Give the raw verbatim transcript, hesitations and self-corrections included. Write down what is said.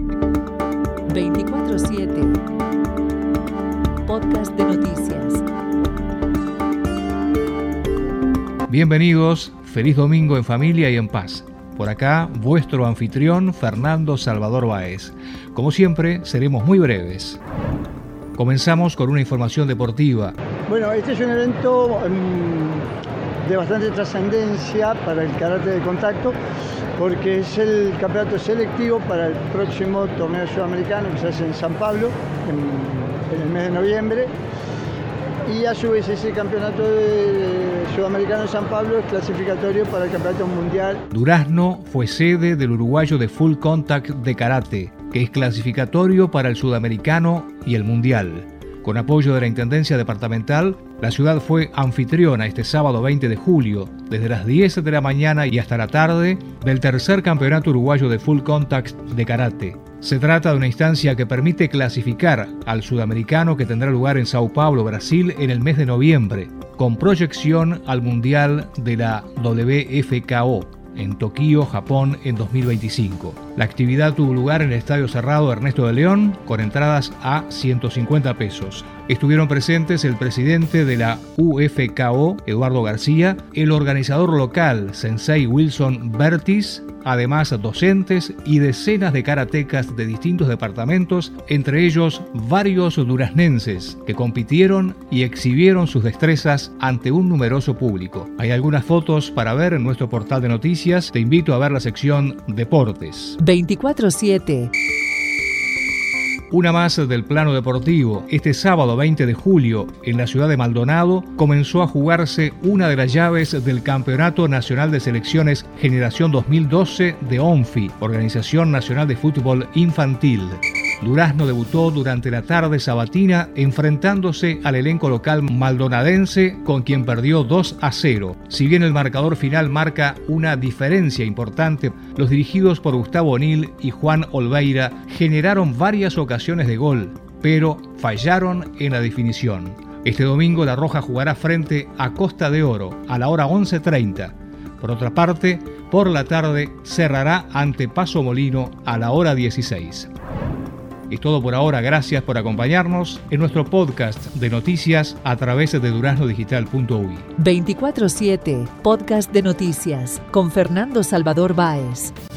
veinticuatro siete Podcast de noticias. Bienvenidos, feliz domingo en familia y en paz. Por acá, vuestro anfitrión Fernando Salvador Báez. Como siempre, seremos muy breves. Comenzamos con una información deportiva. Bueno, este es un evento um, de bastante trascendencia para el karate de contacto, porque es el campeonato selectivo para el próximo torneo sudamericano que se hace en San Pablo en, en el mes de noviembre. Y a su vez ese campeonato de sudamericano de San Pablo es clasificatorio para el campeonato mundial. Durazno fue sede del uruguayo de Full Contact de karate, que es clasificatorio para el sudamericano y el mundial. Con apoyo de la Intendencia Departamental, la ciudad fue anfitriona este sábado veinte de julio, desde las diez de la mañana y hasta la tarde, del tercer campeonato uruguayo de Full Contact de karate. Se trata de una instancia que permite clasificar al sudamericano que tendrá lugar en Sao Paulo, Brasil, en el mes de noviembre, con proyección al Mundial de la W F K O en Tokio, Japón, en dos mil veinticinco. La actividad tuvo lugar en el Estadio Cerrado Ernesto de León, con entradas a ciento cincuenta pesos. Estuvieron presentes el presidente de la U F K O, Eduardo García, el organizador local, Sensei Wilson Bertis, además docentes y decenas de karatecas de distintos departamentos, entre ellos varios duraznenses que compitieron y exhibieron sus destrezas ante un numeroso público. Hay algunas fotos para ver en nuestro portal de noticias. Te invito a ver la sección Deportes. veinticuatro siete Una más del plano deportivo. Este sábado veinte de julio, en la ciudad de Maldonado, comenzó a jugarse una de las llaves del Campeonato Nacional de Selecciones Generación dos mil doce de ONFI, Organización Nacional de Fútbol Infantil. Durazno debutó durante la tarde sabatina enfrentándose al elenco local maldonadense, con quien perdió dos a cero. Si bien el marcador final marca una diferencia importante, los dirigidos por Gustavo O'Neill y Juan Olveira generaron varias ocasiones de gol, pero fallaron en la definición. Este domingo La Roja jugará frente a Costa de Oro a la hora once treinta. Por otra parte, por la tarde cerrará ante Paso Molino a la hora dieciséis. Es todo por ahora, gracias por acompañarnos en nuestro podcast de noticias a través de durazno digital punto u i. veinticuatro siete Podcast de noticias con Fernando Salvador Báez.